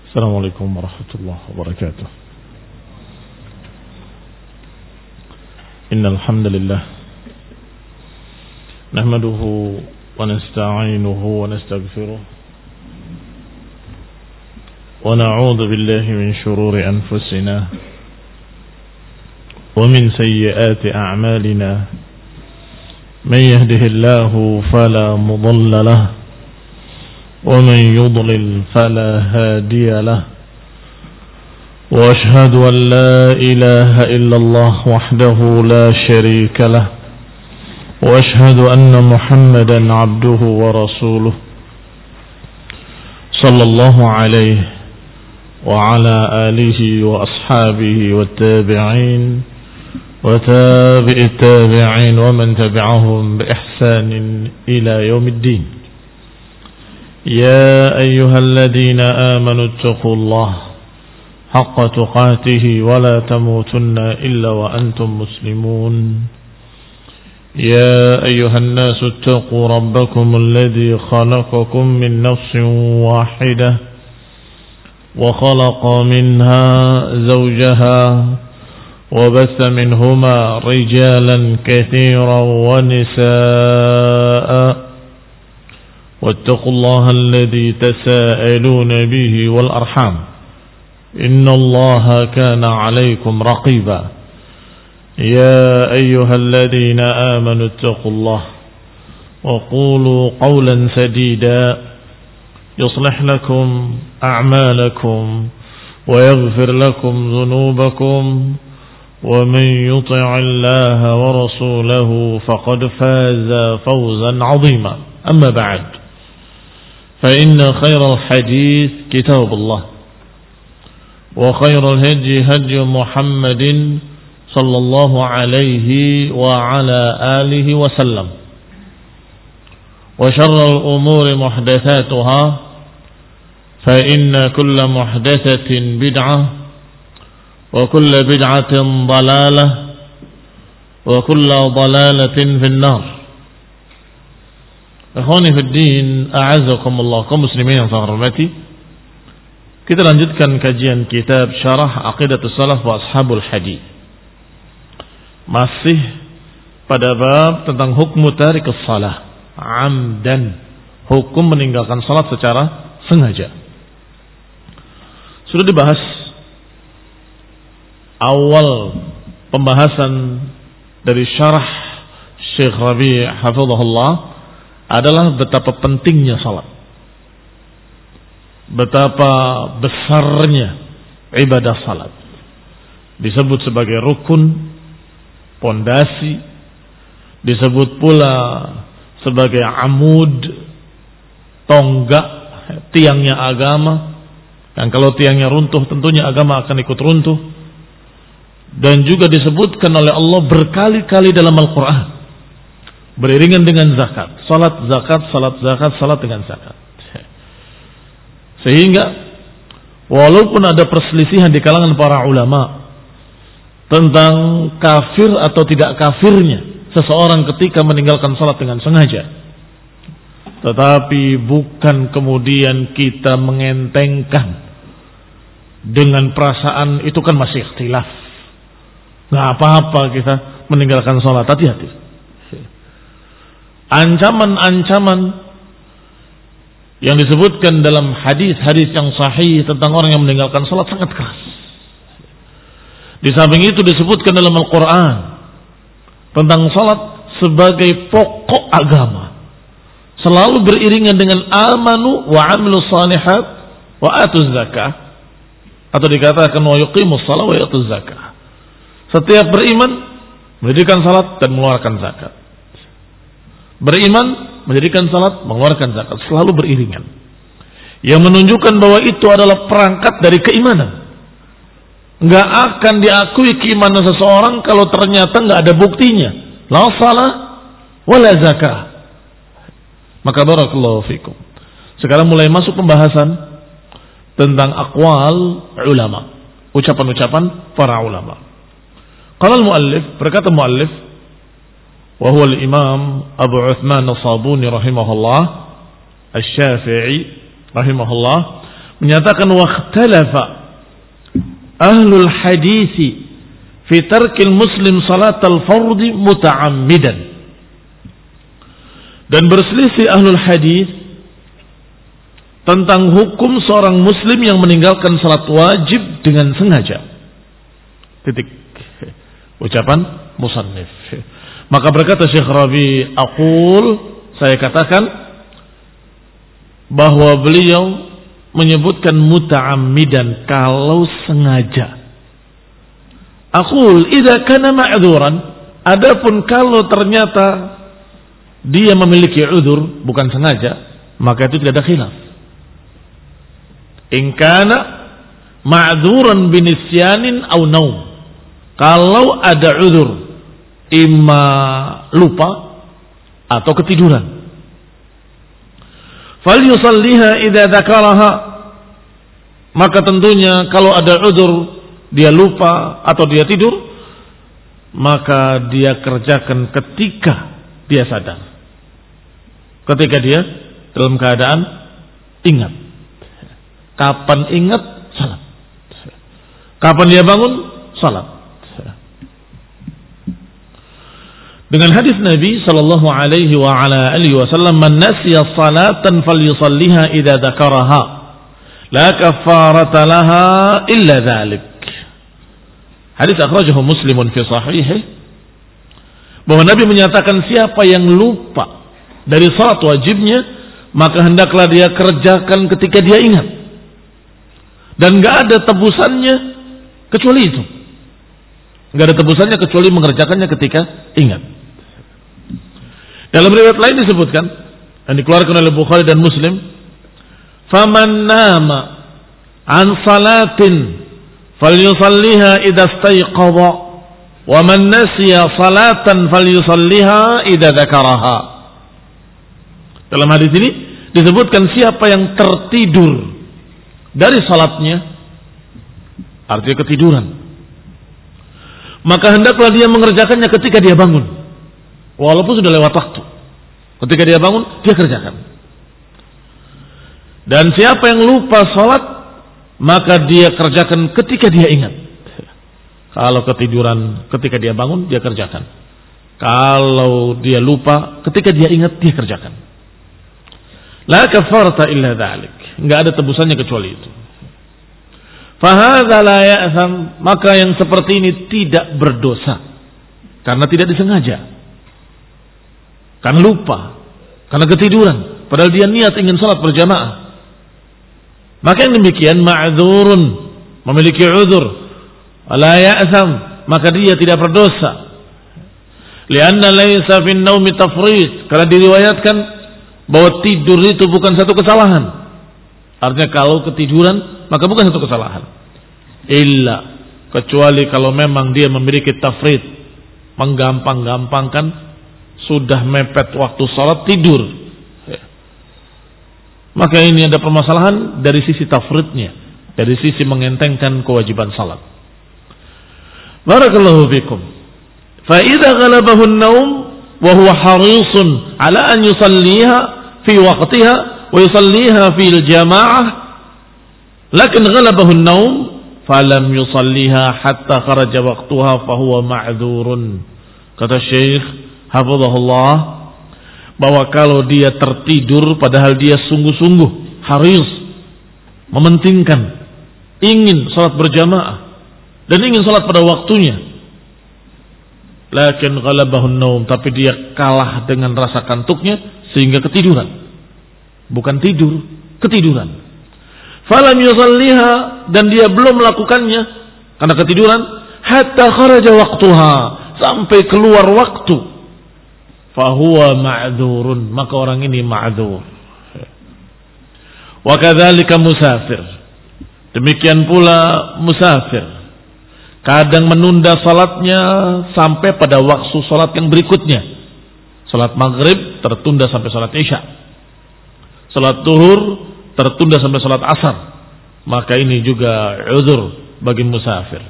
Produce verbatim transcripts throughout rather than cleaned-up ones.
Assalamualaikum warahmatullahi wabarakatuh. Innal hamdalillah nahmaduhu wa nasta'inuhu wa nastaghfiruh wa na'udzu billahi min shururi anfusina wa min sayyiati a'malina. Man yahdihillahu fala mudilla lahu ومن يضلل فلا هادي له وأشهد أن لا إله إلا الله وحده لا شريك له وأشهد أن محمدا عبده ورسوله صلى الله عليه وعلى آله وأصحابه والتابعين وتابع التابعين ومن تبعهم بإحسان إلى يوم الدين. يا أيها الذين آمنوا اتقوا الله حق تقاته ولا تموتن إلا وأنتم مسلمون. يا أيها الناس اتقوا ربكم الذي خلقكم من نفس واحدة وخلق منها زوجها وبث منهما رجالا كثيرا ونساء واتقوا الله الذي تساءلون به والأرحام إن الله كان عليكم رقيبا. يا أيها الذين آمنوا اتقوا الله وقولوا قولا سديدا يصلح لكم أعمالكم ويغفر لكم ذنوبكم ومن يطع الله ورسوله فقد فاز فوزا عظيما. أما بعد فإن خير الحديث كتاب الله وخير الهدي هدي محمد صلى الله عليه وعلى آله وسلم وشر الأمور محدثاتها فإن كل محدثة بدعة وكل بدعة ضلالة وكل ضلالة في النار. Ikhwani fid din, a'azzakumullah, kaum muslimin yang saya hormati. Kita lanjutkan kajian kitab Syarah Aqidatus Salaf wa Ashabul Hadits. Masih pada bab tentang hukmu tarikus salah amdan, hukum meninggalkan salat secara sengaja. Sudah dibahas awal pembahasan dari syarah Syekh Rabi' hafizahullah adalah betapa pentingnya salat, betapa besarnya ibadah salat, disebut sebagai rukun, pondasi, disebut pula sebagai amud, tonggak, tiangnya agama, dan kalau tiangnya runtuh tentunya agama akan ikut runtuh. Dan juga disebutkan oleh Allah berkali-kali dalam Al-Quran beriringan dengan zakat, salat zakat, salat zakat, salat dengan zakat. Sehingga walaupun ada perselisihan di kalangan para ulama tentang kafir atau tidak kafirnya seseorang ketika meninggalkan salat dengan sengaja, tetapi bukan kemudian kita mengentengkan dengan perasaan itu kan masih ikhtilaf, nggak apa-apa kita meninggalkan salat. Hati-hati. Ancaman-ancaman yang disebutkan dalam hadis-hadis yang sahih tentang orang yang meninggalkan salat sangat keras. Di samping itu disebutkan dalam Al-Quran tentang salat sebagai pokok agama, selalu beriringan dengan amanu wa amilus salihat wa atuz zakah, atau dikatakan wa yuqimus shalah wa yatuz zakah. Setiap beriman mendirikan salat dan mengeluarkan zakat. Beriman, mendirikan salat, mengeluarkan zakat, selalu beriringan. Yang menunjukkan bahwa itu adalah perangkat dari keimanan. Enggak akan diakui keimanan seseorang kalau ternyata enggak ada buktinya. La salah wala zakah. Maka barakallahu fikum. Sekarang mulai masuk pembahasan tentang aqwal ulama, ucapan-ucapan para ulama. Qala al-muallif, berkata muallif, wa huwa al-imam Abu Uthman as-Sabuni rahimahullah, Asy-Syafi'i rahimahullah, menyatakan waqtalafa ahlul hadisi fi tarkil muslim salatal fardhi muta'ammidan. Dan berselisih ahlul hadis tentang hukum seorang muslim yang meninggalkan salat wajib dengan sengaja. Titik. Ucapan musannif. Maka berkata Syekh Rabi, aqul, saya katakan bahwa beliau menyebutkan muta'ammidan kalau sengaja. Aqul idza kana ma'dzuran, adapun kalau ternyata dia memiliki udzur bukan sengaja, maka itu tidak ada khilaf. In kana ma'dzuran binisyanin aw naum, kalau ada udzur imma lupa atau ketiduran, falyusalliha idza dzakaraha, maka tentunya kalau ada udzur dia lupa atau dia tidur, maka dia kerjakan ketika dia sadar, ketika dia dalam keadaan ingat. Kapan ingat, salat. Kapan dia bangun, salat. Dengan hadis Nabi sallallahu alaihi wa ala alihi wasallam, "Man nasiya salatan falyusalliha idza dzakaraha, la kaffarata laha illa dzalik." Hadis akhrajahu Muslimun fi sahihih, bahwa Nabi menyatakan siapa yang lupa dari salat wajibnya, maka hendaklah dia kerjakan ketika dia ingat. Dan enggak ada tebusannya kecuali itu. Enggak ada tebusannya kecuali mengerjakannya ketika ingat. Dalam riwayat lain disebutkan, yang dikeluarkan oleh Bukhari dan Muslim, "Faman nama an salatin falyusalliha idza istayqadha, wa man nasiya salatan falyusalliha idza dzakaraha." Dalam hadis ini disebutkan siapa yang tertidur dari salatnya, artinya ketiduran, maka hendaklah dia mengerjakannya ketika dia bangun, walaupun sudah lewat waktu. Ketika dia bangun, dia kerjakan. Dan siapa yang lupa salat, maka dia kerjakan ketika dia ingat. Kalau ketiduran ketika dia bangun, dia kerjakan. Kalau dia lupa ketika dia ingat, dia kerjakan. La kafarata illa dzalik. Enggak ada tebusannya kecuali itu. Fahadza la ya'tham, maka yang seperti ini tidak berdosa karena tidak disengaja, karena lupa, karena ketiduran, padahal dia niat ingin salat berjamaah. Maka yang demikian ma'dzurun, memiliki udzur, la ya'tham, maka dia tidak berdosa. Lianna laisa fin naumi tafrid, karena diriwayatkan bahwa tidur itu bukan satu kesalahan. Artinya kalau ketiduran maka bukan satu kesalahan. Illa, kecuali kalau memang dia memiliki tafrid, menggampang-gampangkan, sudah mepet waktu salat tidur, maka ini ada permasalahan dari sisi tafridnya, dari sisi mengentengkan kewajiban salat. Barakallahu fikum. Fa idza ghalabahu an-naum wa huwa harisun ala an yusalliha fi waqtiha wa yusalliha fil jamaah, lakin ghalabahu an-naum falam yusalliha hatta kharaja waqtuha fa huwa ma'dzurun. Kata Syekh hafizahullah, bahwa kalau dia tertidur padahal dia sungguh-sungguh haris, mementingkan, ingin salat berjamaah dan ingin salat pada waktunya, lakin ghalabahu an-naum, tapi dia kalah dengan rasa kantuknya sehingga ketiduran. Bukan tidur, ketiduran. Falam yusalliha, dan dia belum melakukannya karena ketiduran, hatta kharaja waqtuha, sampai keluar waktu. Fahuwa ma'dzurun, maka orang ini ma'dzur. Wa kadzalika musafir. Demikian pula musafir. Kadang menunda salatnya sampai pada waktu salat yang berikutnya. Salat maghrib tertunda sampai salat isya. Salat zuhur tertunda sampai salat asar, maka ini juga uzur bagi musafir.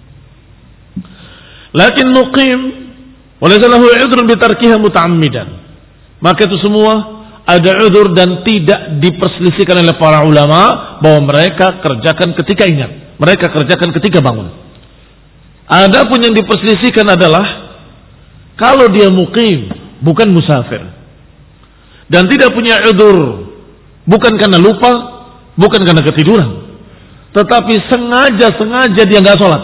Lakin muqim walaysa lahu udhrun bi tarkiha muta'ammidan, maka itu semua ada udzur dan tidak diperselisihkan oleh para ulama bahwa mereka kerjakan ketika ingat, mereka kerjakan ketika bangun. Adapun yang diperselisihkan adalah kalau dia muqim, bukan musafir, dan tidak punya udzur, bukan karena lupa, bukan karena ketiduran, tetapi sengaja-sengaja dia nggak sholat,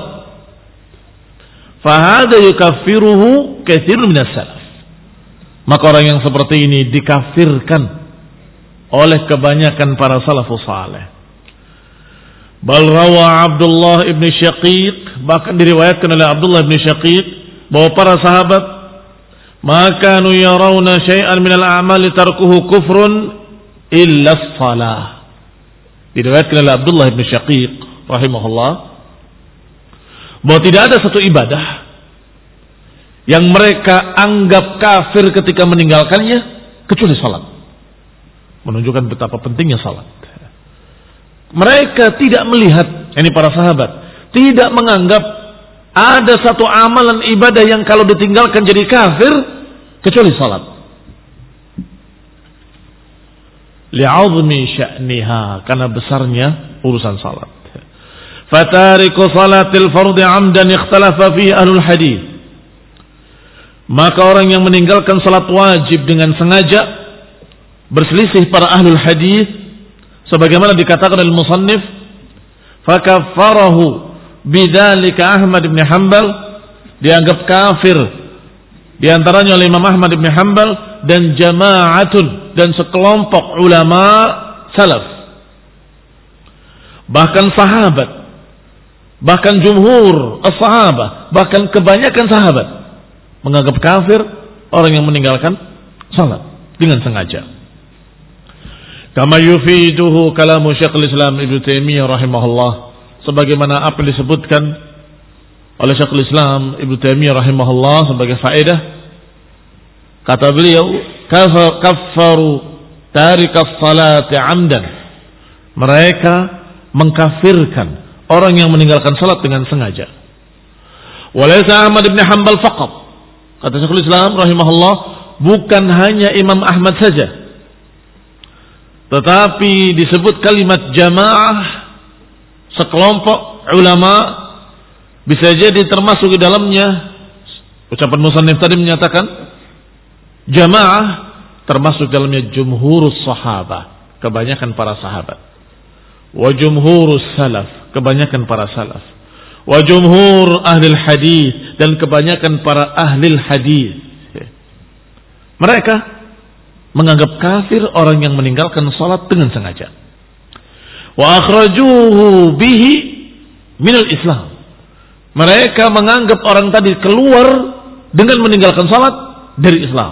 fahada yukaffiruhu katsirun minas salaf. Maka orang yang seperti ini dikafirkan oleh kebanyakan para salafus saleh. Bal rawa Abdullah ibn Syaqiq, bahkan diriwayatkan oleh Abdullah ibn Syaqiq bahwa para sahabat maka kanu yarawna syai'an minal a'mali tarkuhu kufrun illa shalah. Diriwayatkan oleh Abdullah ibn Syaqiq rahimahullah bahwa tidak ada satu ibadah yang mereka anggap kafir ketika meninggalkannya kecuali salat. Menunjukkan betapa pentingnya salat. Mereka tidak melihat, ini para sahabat, tidak menganggap ada satu amalan ibadah yang kalau ditinggalkan jadi kafir kecuali salat. Li'azmi sya'niha, karena besarnya urusan salat. Fatariku salatil fardhi 'amdan ikhtalafa fihi ahlul hadis. Maka orang yang meninggalkan salat wajib dengan sengaja berselisih para ahlul hadis, sebagaimana dikatakan oleh musannif, fakaffarahu bidzalika Ahmad bin Hanbal, dianggap kafir di antaranya oleh Imam Ahmad bin Hanbal dan jama'atun, dan sekelompok ulama salaf, bahkan sahabat, bahkan jumhur as-sahabah, bahkan kebanyakan sahabat menganggap kafir orang yang meninggalkan salat dengan sengaja. Kama yufiduhu kalamu Syekhul Islam Ibnu Taimiyah rahimahullah, sebagaimana apa yang disebutkan oleh Syekhul Islam Ibnu Taimiyah rahimahullah sebagai faedah. Kata beliau, kaffaru tarikas salati 'amdan. Mereka mengkafirkan orang yang meninggalkan salat dengan sengaja. Walaysa Ahmad bin Hanbal faqat. Kata Syekhul Islam rahimahullah, bukan hanya Imam Ahmad saja, tetapi disebut kalimat jamaah, sekelompok ulama, bisa jadi termasuk di dalamnya ucapan musannif tadi menyatakan jamaah, termasuk dalamnya jumhurus sahabah, kebanyakan para sahabat, wa jumhurus salaf, kebanyakan para salaf, wa jumhur ahli hadis, dan kebanyakan para ahli hadis. Mereka menganggap kafir orang yang meninggalkan salat dengan sengaja. Wa akhrajuhu bihi minal Islam. Mereka menganggap orang tadi keluar dengan meninggalkan salat dari Islam.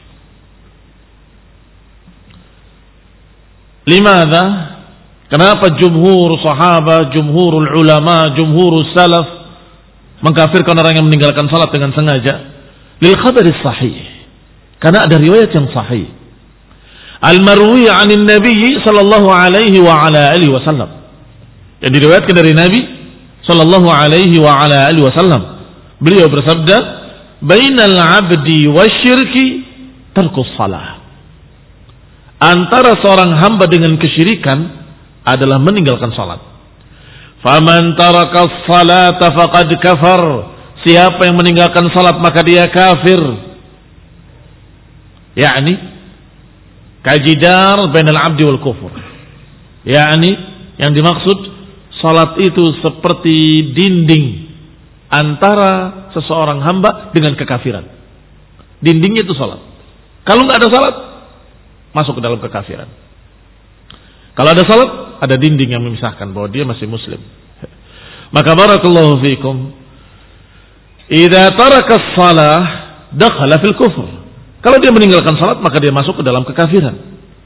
Limadha? Kenapa jumhur sahabat, jumhurul ulama, jumhurus salaf mengkafirkan orang yang meninggalkan salat dengan sengaja? Lil khabaris sahih. Karena ada riwayat yang sahih. Al-marwi 'anil Nabi sallallahu alaihi wa ala alihi wasallam. Yang diriwayatkan dari Nabi sallallahu alaihi wa ala alihi wasallam. Beliau bersabda, "Bainal 'abdi wasyirki tarkus shalah." Antara seorang hamba dengan kesyirikan adalah meninggalkan salat. Faman taraka as-salata faqad kafar. Siapa yang meninggalkan salat maka dia kafir. Yakni kajidar bainal 'abdi wal kufur. Yakni yang dimaksud salat itu seperti dinding antara seseorang hamba dengan kekafiran. Dindingnya itu salat. Kalau enggak ada salat, masuk ke dalam kekafiran. Kalau ada salat, ada dinding yang memisahkan bahwa dia masih muslim. Maka barakallahu fikum, idza taraka as-salah dakhala fil kufr. Kalau dia meninggalkan salat maka dia masuk ke dalam kekafiran.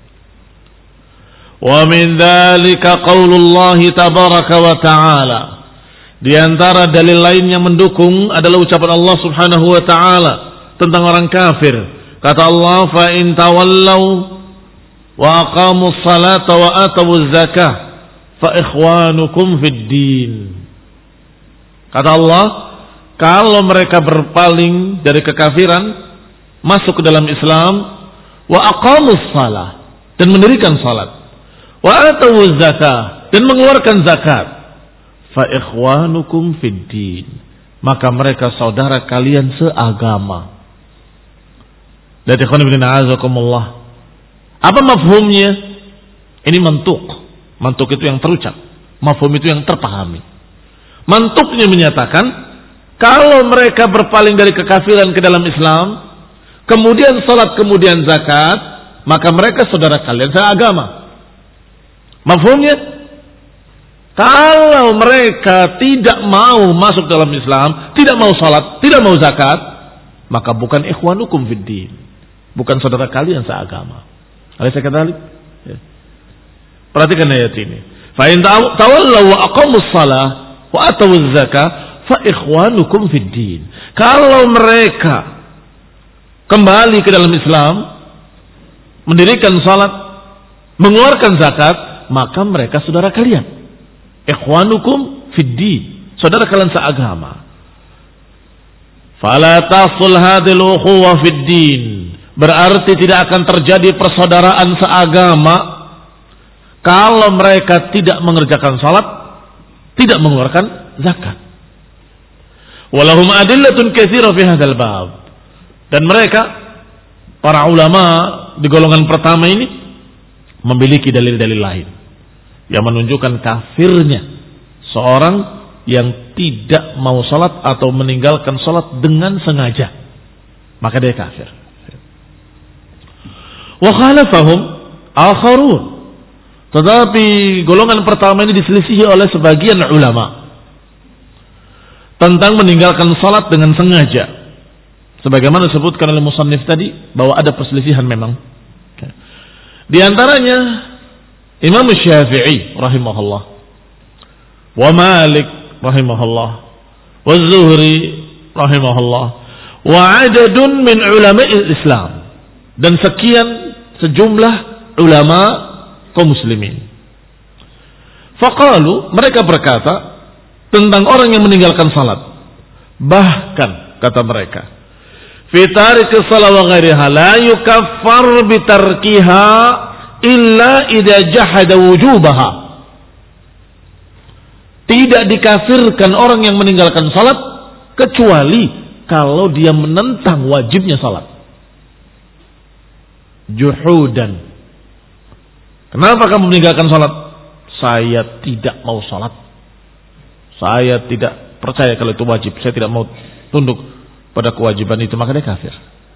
Wa min dzalika qaulullah tabaraka wa ta'ala. Di antara dalil lain yang mendukung adalah ucapan Allah Subhanahu wa taala tentang orang kafir. Kata Allah, fa in tawallaw wa aqamus salata wa atawuz zakah fa ikhwanukum fid din. Kata Allah, kalau mereka berpaling dari kekafiran masuk ke dalam Islam, wa aqamus salah, dan mendirikan salat, wa atawuz zakah dan mengeluarkan zakat, fa ikhwanukum fid din, maka mereka saudara kalian seagama. Dan ikhwan fillah azakumullah, apa mafhumnya? Ini mantuk. Mantuk itu yang terucap, mafhum itu yang terpahami. Mantuknya menyatakan kalau mereka berpaling dari kekafiran ke dalam Islam, kemudian salat, kemudian zakat, maka mereka saudara kalian seagama. Mafhumnya, kalau mereka tidak mau masuk dalam Islam, tidak mau salat, tidak mau zakat, maka bukan ikhwanukum fid din, bukan saudara kalian seagama. Alaysa kadzalik? Ya. Perhatikan ayat ini. Fa in tawallaw wa aqamus shalah wa atawuz zakah fa ikhwanukum fid din. Kalau mereka kembali ke dalam Islam, mendirikan salat, mengeluarkan zakat, maka mereka saudara kalian. Ikhwanukum fid din, saudara kalian seagama. Fala tasul hadhil ukhuwah fid din, berarti tidak akan terjadi persaudaraan seagama kalau mereka tidak mengerjakan salat, tidak mengeluarkan zakat. Walahum adillatun katsira fi hadzal bab. Dan mereka para ulama di golongan pertama ini memiliki dalil-dalil lain yang menunjukkan kafirnya seorang yang tidak mau salat atau meninggalkan salat dengan sengaja, maka dia kafir. Wa khalafahum akharun, tetapi golongan pertama ini diselisihi oleh sebagian ulama tentang meninggalkan salat dengan sengaja. Sebagaimana disebutkan oleh musannif tadi bahwa ada perselisihan memang. Di antaranya Imam Syafi'i rahimahullah, wa Malik rahimahullah, wa Zuhri rahimahullah, wa adadun min ulama'il Islam, dan sekian sejumlah ulama kaum muslimin. Faqalu, mereka berkata tentang orang yang meninggalkan salat, bahkan kata mereka, fi tariki shalah wa ghairiha la yukaffar bi tarkiha illa idza jahada wujubaha. Tidak dikafirkan orang yang meninggalkan salat kecuali kalau dia menentang wajibnya salat. Juhudan. Kenapa kamu meninggalkan salat? Saya tidak mau salat. Saya tidak percaya kalau itu wajib. Saya tidak mau tunduk pada kewajiban itu, maka dia kafir.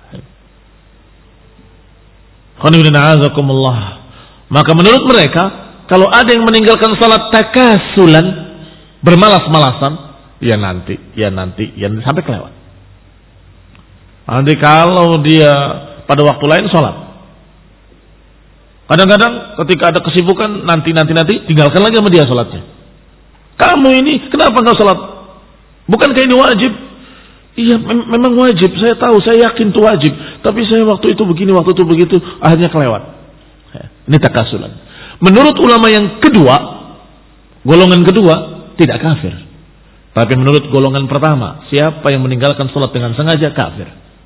Maka menurut mereka, kalau ada yang meninggalkan salat takasulan, bermalas-malasan, ya nanti, ya nanti, ya nanti, sampai kelewat. Nanti kalau dia pada waktu lain salat, kadang-kadang ketika ada kesibukan, nanti, nanti, nanti, tinggalkan lagi sama dia salatnya. Kamu ini kenapa nggak salat? Bukankah ini wajib? Iya, mem memang wajib. Saya tahu, saya yakin itu wajib. Tapi saya waktu itu begini, waktu itu begitu, akhirnya kelewat. Ini takasulan. Menurut ulama yang kedua, golongan kedua, tidak kafir. Tapi menurut golongan pertama, siapa yang meninggalkan salat dengan sengaja, kafir.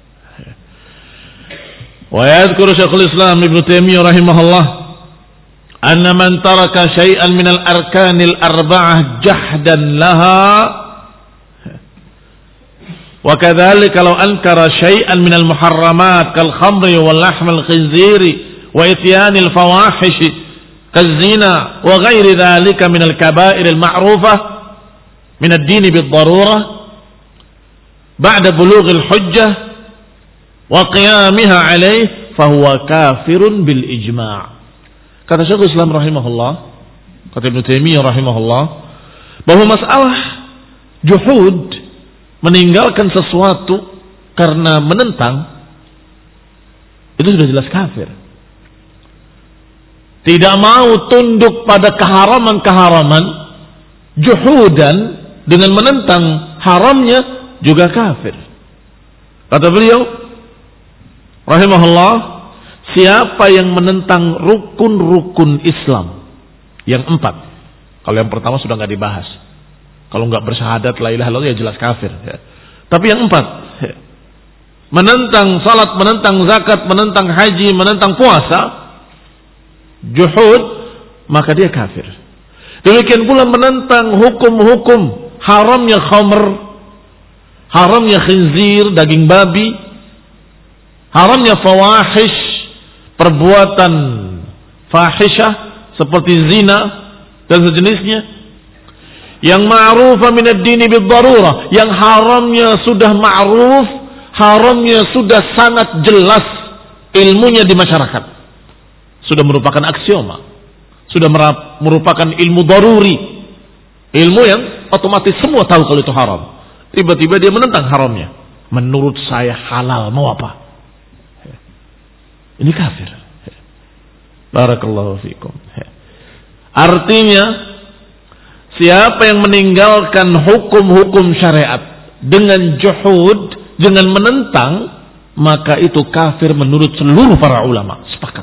Wa yadhkuru Syekhul Islam Ibnu Taimiyah rahimahullah, anna man taraka syai'an minal arkanil arba'ah jahdan laha, wa kadzalika law ankara syai'an minal muharramat kal khamri wal lahmil khinziri wa ityanil fawahish kaz-zina wa ghairi dzalika minal kaba'ir al ma'rufah min ad-din bid darurah ba'da bulugh al hujjah wa qiyamiha alayh fa huwa kafirun bil ijma'. Kata Syekhul Islam rahimahullah, kata Ibnu Taimiyah rahimahullah, bahwa masalah juhud, meninggalkan sesuatu karena menentang, itu sudah jelas kafir. Tidak mau tunduk pada keharaman-keharaman, juhudan, dengan menentang haramnya, juga kafir. Kata beliau rahimahullah, siapa yang menentang rukun-rukun Islam yang empat, kalau yang pertama sudah nggak dibahas, kalau nggak bersyahadat la ilaha illallah ya jelas kafir. Ya. Tapi yang empat, ya, menentang salat, menentang zakat, menentang haji, menentang puasa, juhud, maka dia kafir. Demikian pula menentang hukum-hukum haramnya khamr, haramnya khinzir, daging babi, haramnya fawahish, perbuatan fahishah seperti zina dan sejenisnya, yang ma'rufa min ad-dini bid-darurah, yang haramnya sudah ma'ruf, haramnya sudah sangat jelas ilmunya di masyarakat, sudah merupakan aksioma, sudah merupakan ilmu daruri, ilmu yang otomatis semua tahu kalau itu haram. Tiba-tiba dia menentang haramnya, menurut saya halal, mau apa? Ini kafir. Barakallahu fikum. Artinya, siapa yang meninggalkan hukum-hukum syariat dengan juhud, dengan menentang, maka itu kafir menurut seluruh para ulama, sepakat.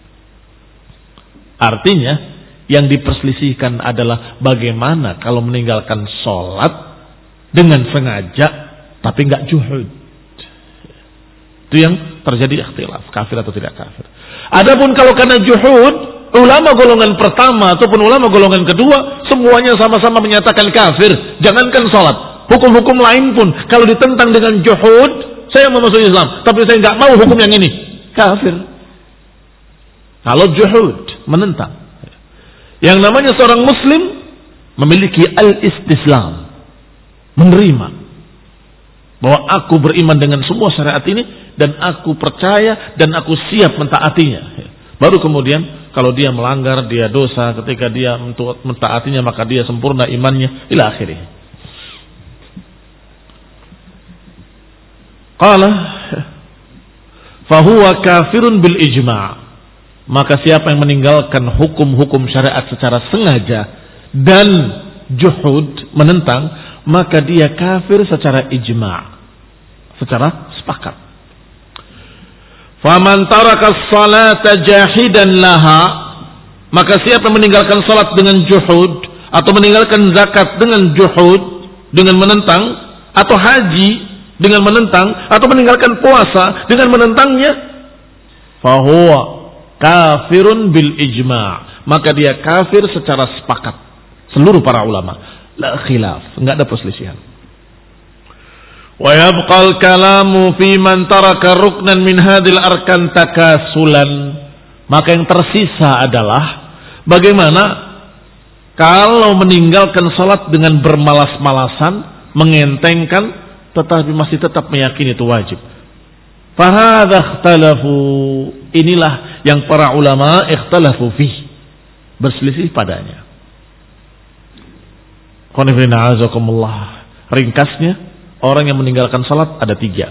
Artinya, yang diperselisihkan adalah bagaimana kalau meninggalkan sholat dengan sengaja tapi nggak juhud. Itu yang terjadi ikhtilaf, kafir atau tidak kafir. Adapun kalau karena juhud, ulama golongan pertama ataupun ulama golongan kedua semuanya sama-sama menyatakan kafir. Jangankan sholat, hukum-hukum lain pun kalau ditentang dengan juhud, saya mau masuk Islam tapi saya nggak mau hukum yang ini, kafir. Kalau juhud, menentang. Yang namanya seorang muslim memiliki al-istislam, menerima bahwa aku beriman dengan semua syariat ini dan aku percaya dan aku siap mentaatinya. Baru kemudian kalau dia melanggar, dia dosa, ketika dia mentaatinya maka dia sempurna imannya ila akhirih. Qala fahuwa kafirun bil ijma'. Maka siapa yang meninggalkan hukum-hukum syariat secara sengaja dan juhud, menentang, maka dia kafir secara ijma', secara sepakat. Faman taraka as-salata jahidan laha, maka siapa yang meninggalkan salat dengan juhud atau meninggalkan zakat dengan juhud, dengan menentang, atau haji dengan menentang, atau meninggalkan puasa dengan menentangnya, fahuwa kafirun bil ijma', maka dia kafir secara sepakat seluruh para ulama, la khilaf, enggak ada perselisihan. Wa yabqal kalamu fi man taraka ruknan min hadhil arkan takasulan, maka yang tersisa adalah bagaimana kalau meninggalkan salat dengan bermalas-malasan, mengentengkan, tetapi masih tetap meyakini itu wajib. Fahadha ikhtalafu, inilah yang para ulama ikhtalafu fih, berselisih padanya. Qanifina azakumullah. Ringkasnya, orang yang meninggalkan salat ada tiga.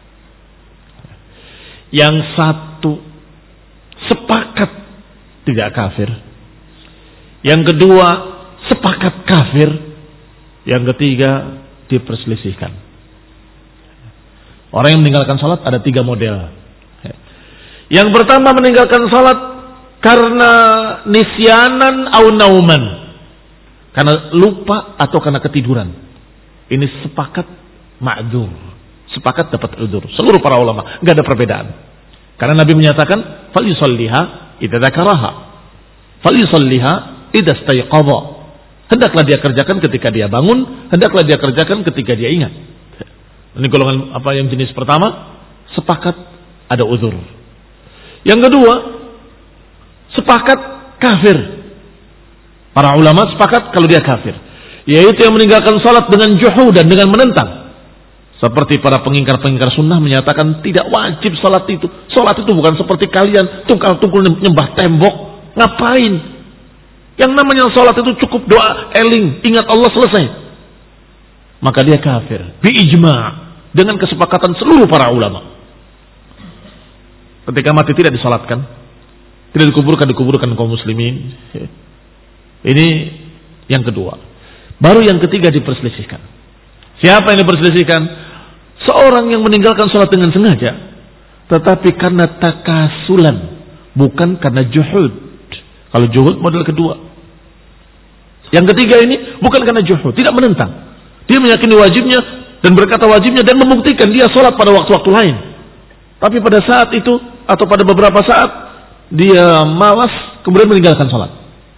Yang satu sepakat tidak kafir, yang kedua sepakat kafir, yang ketiga diperselisihkan. Orang yang meninggalkan salat ada tiga model. Yang pertama meninggalkan salat karena nisyanan au nauman, karena lupa atau karena ketiduran. Ini sepakat ma'dzur, sepakat dapat udzur. Seluruh para ulama, enggak ada perbedaan. Karena Nabi menyatakan falyusalliha idza dzakaraha, falyusalliha idza istayqadha. Hendaklah dia kerjakan ketika dia bangun, hendaklah dia kerjakan ketika dia ingat. Ini golongan apa yang jenis pertama, sepakat ada udzur. Yang kedua, sepakat kafir. Para ulama sepakat kalau dia kafir, yaitu yang meninggalkan salat dengan juhud dan dengan menentang. Seperti para pengingkar-pengingkar sunnah menyatakan tidak wajib salat itu. Salat itu bukan seperti kalian tungkal-tungkul nyembah tembok. Ngapain? Yang namanya salat itu cukup doa eling, ingat Allah, selesai. Maka dia kafir bi ijma', dengan kesepakatan seluruh para ulama. Ketika mati tidak disalatkan, tidak dikuburkan dikuburkan kaum muslimin. Ini yang kedua. Baru yang ketiga diperselisihkan. Siapa yang diperselisihkan? Seorang yang meninggalkan salat dengan sengaja, tetapi karena takasulan, bukan karena juhud. Kalau juhud model kedua. Yang ketiga ini bukan karena juhud, tidak menentang. Dia meyakini wajibnya dan berkata wajibnya dan membuktikan dia sholat pada waktu-waktu lain. Tapi pada saat itu atau pada beberapa saat dia malas, kemudian meninggalkan sholat.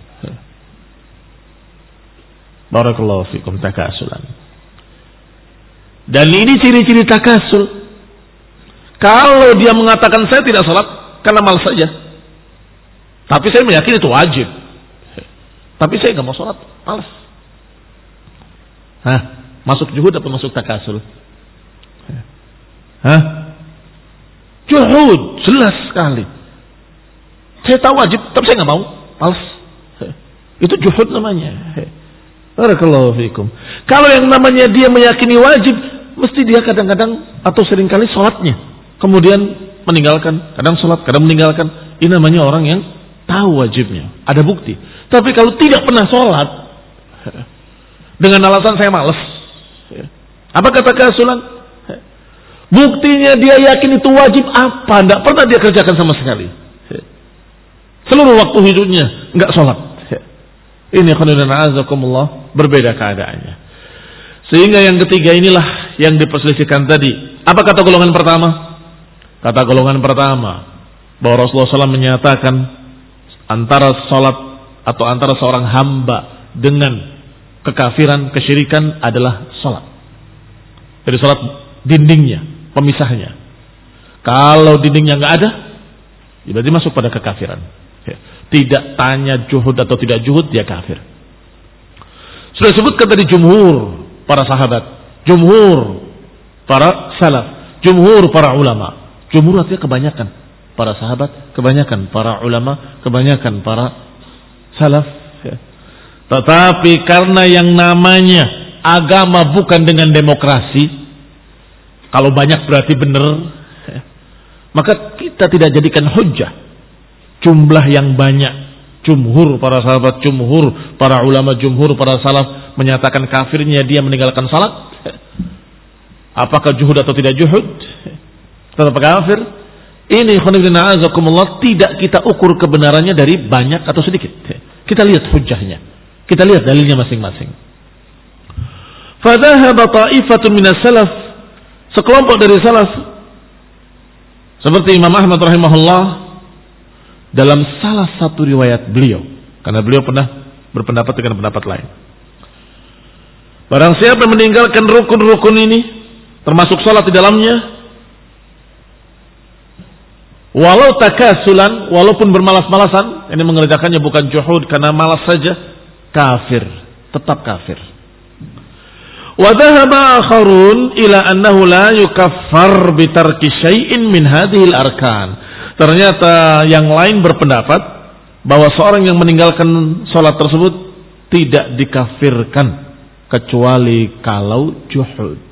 Barakallahu fikum, takasulan. Dan ini ciri-ciri takasul. Kalau dia mengatakan saya tidak sholat karena malas saja, tapi saya meyakini itu wajib, tapi saya nggak mau sholat, malas. Hah? Masuk juhud atau masuk takasul? Hah? Juhud, jelas sekali. Saya tahu wajib, tapi saya nggak mau, malas. Itu juhud namanya. Barakallahu fikum. Kalau yang namanya dia meyakini wajib, mesti dia kadang-kadang atau seringkali sholatnya, kemudian meninggalkan, kadang sholat, kadang meninggalkan. Ini namanya orang yang tahu wajibnya, ada bukti. Tapi kalau tidak pernah sholat dengan alasan saya malas, apa kata kasulan? Buktinya dia yakin itu wajib apa? Tidak pernah dia kerjakan sama sekali. Seluruh waktu hidupnya nggak sholat. Ini khairan azakumullah, berbeda keadaannya. Sehingga yang ketiga inilah yang diperselisihkan tadi. Apa kata golongan pertama? Kata golongan pertama bahwa Rasulullah shallallahu alaihi wasallam menyatakan antara sholat atau antara seorang hamba dengan kekafiran, kesyirikan adalah sholat. Jadi sholat dindingnya, pemisahnya. Kalau dindingnya nggak ada, berarti masuk pada kekafiran. Tidak tanya juhud atau tidak juhud, dia kafir. Sudah sebutkan tadi jumhur para sahabat, jumhur para salaf, jumhur para ulama. Jumhur artinya kebanyakan para sahabat, kebanyakan para ulama, kebanyakan para salaf. Tetapi karena yang namanya agama bukan dengan demokrasi, kalau banyak berarti benar, maka kita tidak jadikan hujjah jumlah yang banyak. Jumhur para sahabat, jumhur para ulama, jumhur para salaf menyatakan kafirnya dia meninggalkan salat. Apakah juhud atau tidak juhud? Tetap kafir. Ini khonibina azakumullah, tidak kita ukur kebenarannya dari banyak atau sedikit. Kita lihat hujjahnya, kita lihat dalilnya masing-masing. Fadhahaba ta'ifatun minas salaf, sekelompok dari salaf seperti Imam Ahmad rahimahullah dalam salah satu riwayat beliau, karena beliau pernah berpendapat dengan pendapat lain. Barang siapa yang meninggalkan rukun-rukun ini, termasuk salat di dalamnya, walau takasulan, walaupun bermalas-malasan, ini mengerjakannya bukan juhud karena malas saja, kafir, tetap kafir. Wa dhahaba akharun ila annahu la yukaffar bi tarki syai'in min hadhihi al-arkan. Ternyata yang lain berpendapat bahwa seorang yang meninggalkan sholat tersebut tidak dikafirkan kecuali kalau juhud.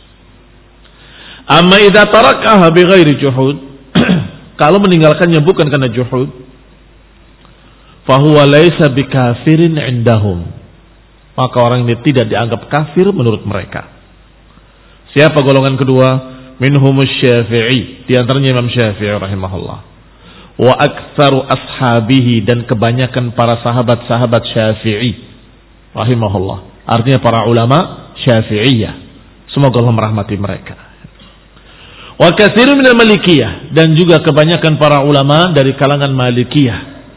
Amma idza tarakaha bighairi juhud, kalau meninggalkannya bukan karena juhud, fahuwa laisa bikafirin indahum, maka orang ini tidak dianggap kafir menurut mereka. Siapa golongan kedua? Minhumus Syafi'i, di antaranya Imam Syafi'i rahimahullah. Wa aktsaru ashabihi, dan kebanyakan para sahabat-sahabat Syafi'i rahimahullah. Artinya para ulama Syafi'iyah. Semoga Allah merahmati mereka. Wa katsirun minal Malikiyah, dan juga kebanyakan para ulama dari kalangan Malikiyah.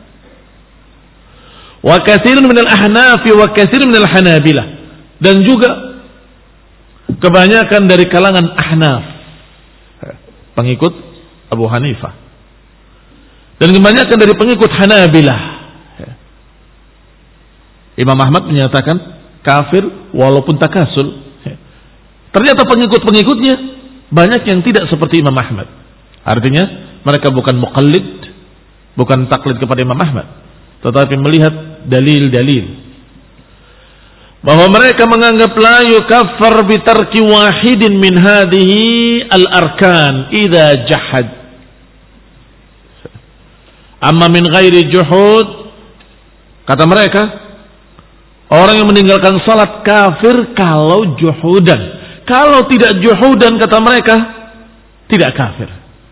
Wa katsirun minal Ahnafi wa katsirun minal Hanabilah, dan juga kebanyakan dari kalangan Ahnaf, pengikut Abu Hanifah, dan kebanyakan dari pengikut Hanabilah. Imam Ahmad menyatakan kafir walaupun takasul. Ternyata pengikut-pengikutnya banyak yang tidak seperti Imam Ahmad. Artinya mereka bukan muqallid, bukan taklid kepada Imam Ahmad, tetapi melihat dalil-dalil bahwa mereka menganggap la yukaffar bi tarki wahidin min hadhihi al-arkan idza jahad. Amma min ghairi juhud, kata mereka, orang yang meninggalkan salat kafir kalau juhudan. Kalau tidak juhudan, kata mereka, tidak kafir.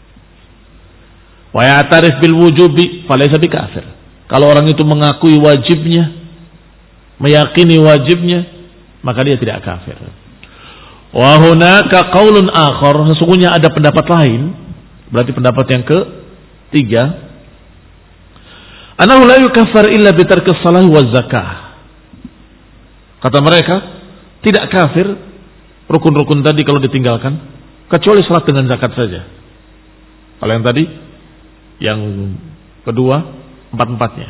Wa ya'tarif bil wujubi falaysa bikafir. Kalau orang itu mengakui wajibnya, meyakini wajibnya, maka dia tidak kafir. Wa hunaka qaulun akhar, sesungguhnya ada pendapat lain, berarti pendapat yang ketiga. Anahu la yukaffar illa bitarkis salah wa zakah. Kata mereka, tidak kafir rukun-rukun tadi kalau ditinggalkan, kecuali salat dengan zakat saja. Kalau yang tadi, yang kedua, empat-empatnya.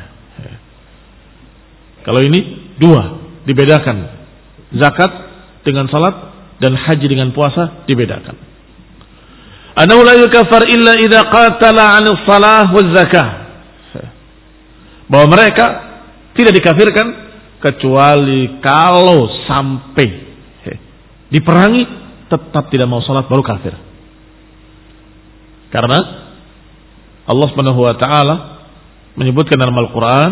Kalau ini, dua, dibedakan. Zakat dengan salat dan haji dengan puasa dibedakan. Anahu la yukaffar illa idza qatala 'anil salah waz zakah. Bahwa mereka tidak dikafirkan kecuali kalau sampai diperangi tetap tidak mau salat baru kafir. Karena Allah Subhanahu wa taala menyebutkan dalam Al-Qur'an,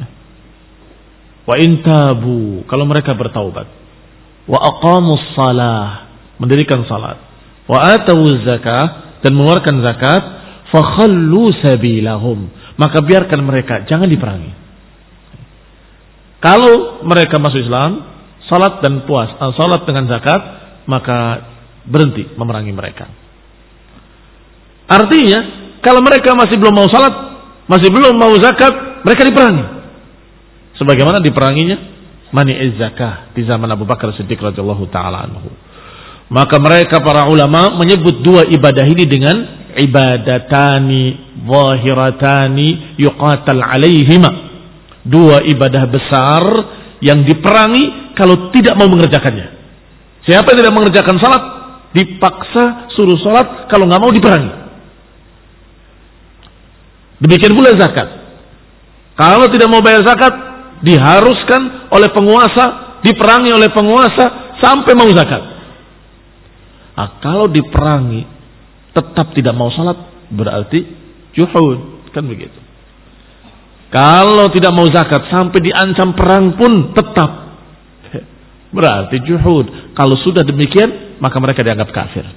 wa in tabu, kalau mereka bertaubat, wa aqamus shalah, mendirikan salat, wa atawuz zakah, dan mengeluarkan zakat, fa khallu sabilahum, maka biarkan mereka, jangan diperangi. Kalau mereka masuk Islam, salat dan puasa, salat dengan zakat, maka berhenti memerangi mereka. Artinya, kalau mereka masih belum mau salat, masih belum mau zakat, mereka diperangi. Sebagaimana diperanginya mani'iz zakah di zaman Abu Bakar Siddiq radhiyallahu taala anhu. Maka mereka para ulama menyebut dua ibadah ini dengan ibadatani zahiratani yuqatal alaihima. Dua ibadah besar yang diperangi kalau tidak mau mengerjakannya. Siapa yang tidak mengerjakan salat dipaksa suruh salat, kalau nggak mau diperangi. Demikian pula zakat. Kalau tidak mau bayar zakat, diharuskan oleh penguasa, diperangi oleh penguasa sampai mau zakat. Nah, kalau diperangi tetap tidak mau salat, berarti juhud, kan begitu. Kalau tidak mau zakat sampai diancam perang pun tetap, berarti juhud. Kalau sudah demikian, maka mereka dianggap kafir.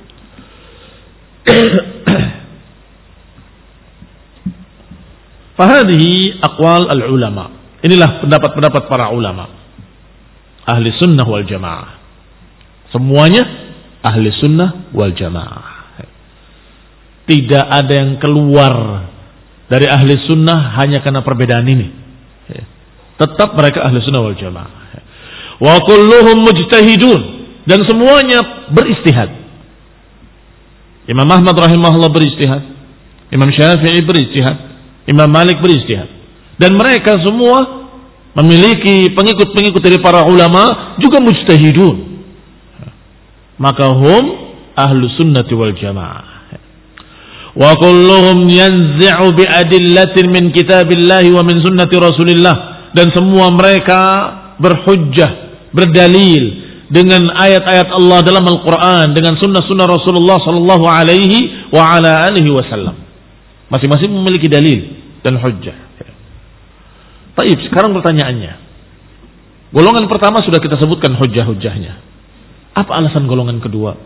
Fahadihi aqwal al-ulama. Inilah pendapat-pendapat para ulama ahli sunnah wal jamaah. Semuanya ahli sunnah wal jamaah. Tidak ada yang keluar dari ahli sunnah hanya karena perbedaan ini. Tetap mereka ahli sunnah wal jamaah. Wa kulluhum mujtahidun, dan semuanya beristihad. Imam Ahmad rahimahullah beristihad, Imam Syafi'i beristihad, Imam Malik beristihad, dan mereka semua memiliki pengikut-pengikut dari para ulama juga mujtahidun. Maka hum ahlu sunnati wal jamaah. Wa kulluhum yanzi'u bi adillatin min kitabillahi wa min sunnati rasulillah, dan semua mereka berhujjah, berdalil dengan ayat-ayat Allah dalam Al-Quran, dengan sunnah-sunnah Rasulullah sallallahu alaihi wa ala alihi wasallam. Masing-masing memiliki dalil dan hujjah. Baik, sekarang pertanyaannya. Golongan pertama sudah kita sebutkan hujjah-hujjahnya. Apa alasan golongan kedua?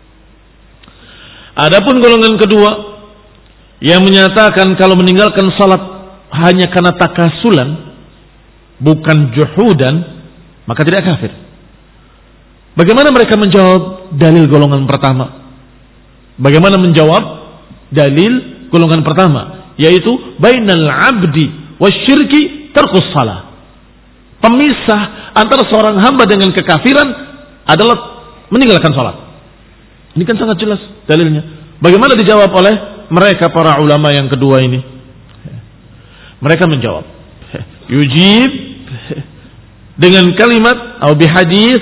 Adapun golongan kedua yang menyatakan kalau meninggalkan salat hanya karena takasulan, bukan juhudan, maka tidak kafir. Bagaimana mereka menjawab dalil golongan pertama? Bagaimana menjawab dalil golongan pertama, yaitu bainal abdi wasyirki tarkus salah. Pemisah antara seorang hamba dengan kekafiran adalah meninggalkan salat. Ini kan sangat jelas dalilnya. Bagaimana dijawab oleh mereka para ulama yang kedua ini? Mereka menjawab, yujib dengan kalimat atau bihadis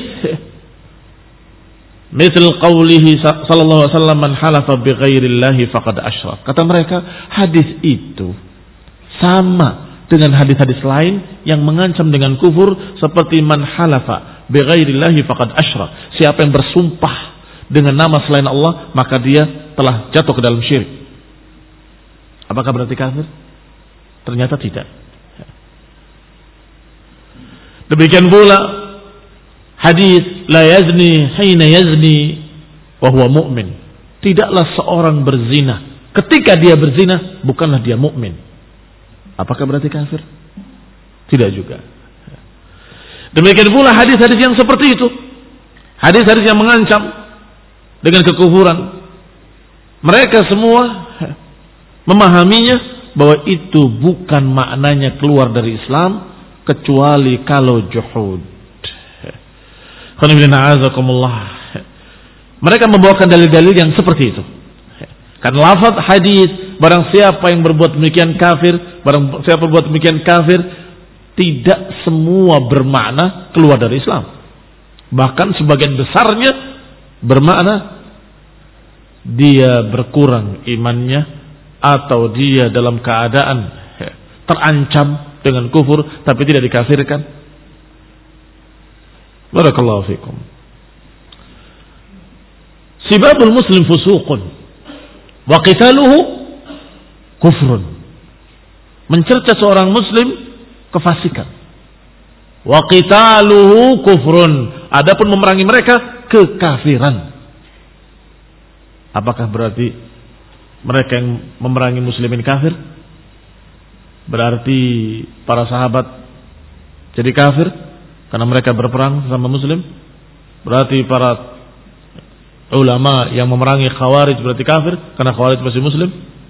misal qawlihi sallallahu alaihi wasallam, man halafa bi ghairillahi faqad asyrak. Kata mereka, hadis itu sama dengan hadis-hadis lain yang mengancam dengan kufur, seperti man halafa bi ghairillahi faqad asyrak. Siapa yang bersumpah dengan nama selain Allah, maka dia telah jatuh ke dalam syirik. Apakah berarti kafir? Ternyata tidak. Demikian pula hadis la yazni hina yazni wa huwa mu'min. Tidaklah seorang berzina ketika dia berzina bukanlah dia mukmin. Apakah berarti kafir? Tidak juga. Demikian pula hadis-hadis yang seperti itu, hadis-hadis yang mengancam dengan kekufuran, mereka semua memahaminya bahwa itu bukan maknanya keluar dari Islam kecuali kalau juhud. Mereka membawakan dalil-dalil yang seperti itu. Kan lafaz hadis, barang siapa yang berbuat demikian kafir, barang siapa berbuat demikian kafir, tidak semua bermakna keluar dari Islam. Bahkan sebagian besarnya bermakna dia berkurang imannya atau dia dalam keadaan terancam dengan kufur tapi tidak dikafirkan. Barakallahu fikum. Sibabul muslim fusuqun wa qitaluhu kufrun. Mencerca seorang muslim kefasikan. Wa qitaluhu kufrun. Adapun memerangi mereka kekafiran. Apakah berarti mereka yang memerangi muslimin kafir? Berarti para sahabat jadi kafir karena mereka berperang sama muslim? Berarti para ulama yang memerangi khawarij berarti kafir karena khawarij masih muslim?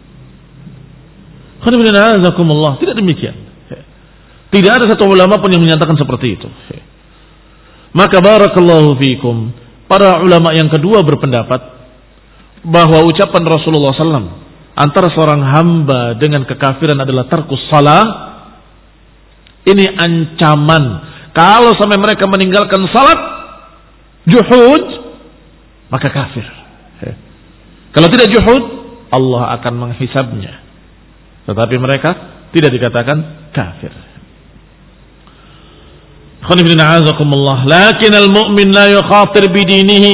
Tidak demikian. Tidak ada satu ulama pun yang menyatakan seperti itu. Maka barakallahu fikum, para ulama yang kedua berpendapat bahwa ucapan Rasulullah sallallahu alaihi wasallam antara seorang hamba dengan kekafiran adalah tarkus salah. Ini ancaman. Kalau sampai mereka meninggalkan salat, juhud, maka kafir. Kalau tidak juhud, Allah akan menghisabnya. Tetapi mereka tidak dikatakan kafir. Lakin al-mu'min la yukhatir bidinihi.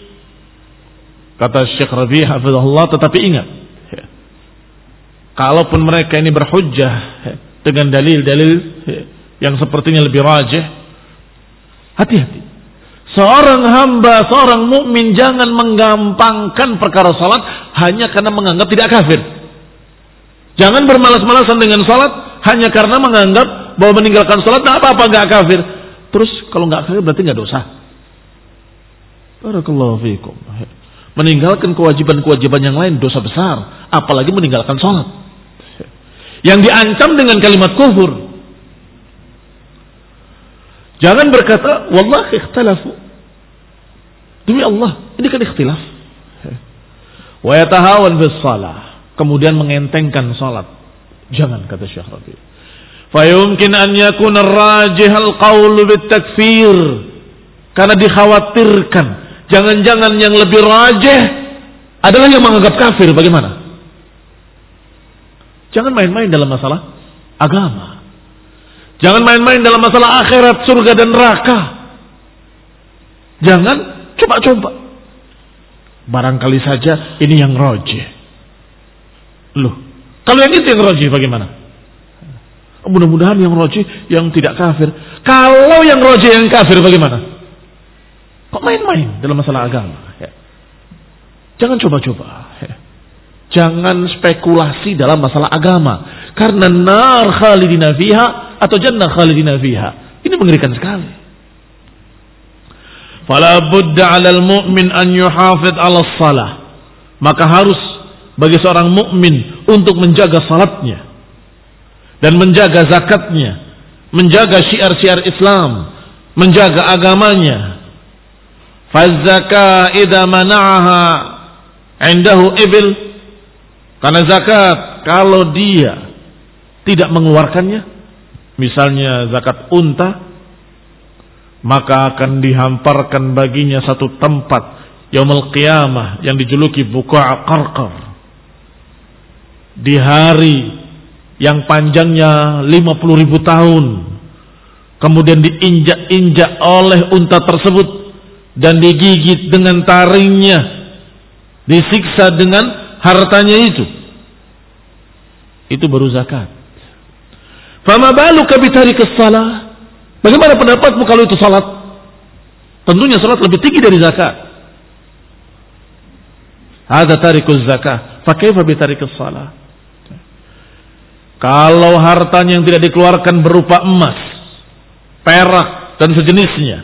Kata Syekh Rabi' hafizahullah, tetapi ingat, kalaupun mereka ini berhujjah dengan dalil-dalil yang sepertinya lebih rajih, hati-hati. Seorang hamba, seorang mukmin jangan menggampangkan perkara salat hanya karena menganggap tidak kafir. Jangan bermalas-malasan dengan salat hanya karena menganggap bahwa meninggalkan salat tak apa-apa, enggak kafir. Terus kalau enggak kafir berarti enggak dosa. Barakallahu fiikum. Meninggalkan kewajiban-kewajiban yang lain dosa besar, apalagi meninggalkan salat yang diancam dengan kalimat kufur. Jangan berkata wallahi ikhtalafu. Demi Allah, ini kan ikhtilaf. Wa yatahawan bis shalah, kemudian mengentengkan salat. Jangan, kata Syekh Rabi'. Fa yumkin an yakuna ar-rajih al-qaul bit takfir. Karena dikhawatirkan jangan-jangan yang lebih rajih adalah yang menganggap kafir. Bagaimana? Jangan main-main dalam masalah agama. Jangan main-main dalam masalah akhirat, surga dan neraka. Jangan coba-coba. Barangkali saja ini yang rajih. Loh, kalau yang itu yang rajih bagaimana? Mudah-mudahan yang rajih yang tidak kafir. Kalau yang rajih yang kafir bagaimana? Kok main-main dalam masalah agama? Ya. Jangan coba-coba. Ya. Jangan spekulasi dalam masalah agama. Karena nar khalidina fiha atau jannah khalidina fiha. Ini mengerikan sekali. Fala budda 'alal mu'min an yuhafidh 'ala shalah. Maka harus bagi seorang mukmin untuk menjaga salatnya dan menjaga zakatnya, menjaga syiar-syiar Islam, menjaga agamanya. Faz-zakah idza mana'aha 'indahu ibil, karena zakat kalau dia tidak mengeluarkannya, misalnya zakat unta, maka akan dihamparkan baginya satu tempat yaumul qiyamah yang dijuluki buqa' qarqar, di hari yang panjangnya lima puluh ribu tahun, kemudian diinjak-injak oleh unta tersebut dan digigit dengan taringnya, disiksa dengan hartanya itu. Itu baru zakat. Fama baluka bitarikas shalah? Bagaimana pendapatmu kalau itu salat? Tentunya salat lebih tinggi dari zakat. Hadza tarikuz zakah, fa kaifa bitarikas shalah? Kalau hartanya yang tidak dikeluarkan berupa emas, perak dan sejenisnya,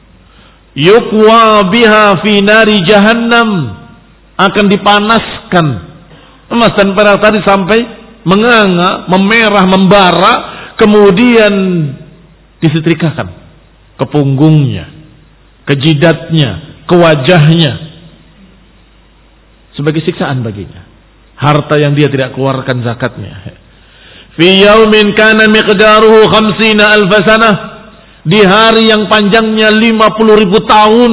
yukwa biha fi nari jahannam, akan dipanaskan emas dan perak tadi sampai menganga, memerah, membara, kemudian disetrikakan ke punggungnya, ke jidatnya, ke wajahnya, sebagai siksaan baginya. Harta yang dia tidak keluarkan zakatnya. Fi yaumin kana miqdaruhu khamsina alf sanah, di hari yang panjangnya lima puluh ribu tahun.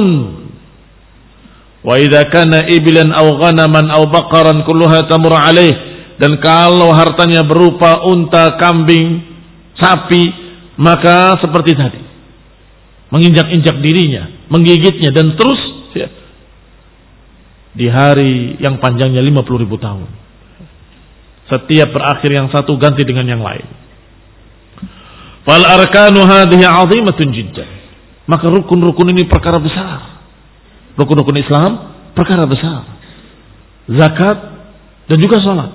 Wa idza kana iblan aw ghanaman aw baqaran kulluha tamur alaih, dan kalau hartanya berupa unta, kambing, sapi, maka seperti tadi, menginjak-injak dirinya, menggigitnya, dan terus ya, di hari yang panjangnya lima puluh ribu tahun. Setiap berakhir yang satu ganti dengan yang lain. Fal arkanu hadhihi 'azimatun jiddan. Maka rukun-rukun ini perkara besar. Rukun-rukun Islam perkara besar. Zakat dan juga salat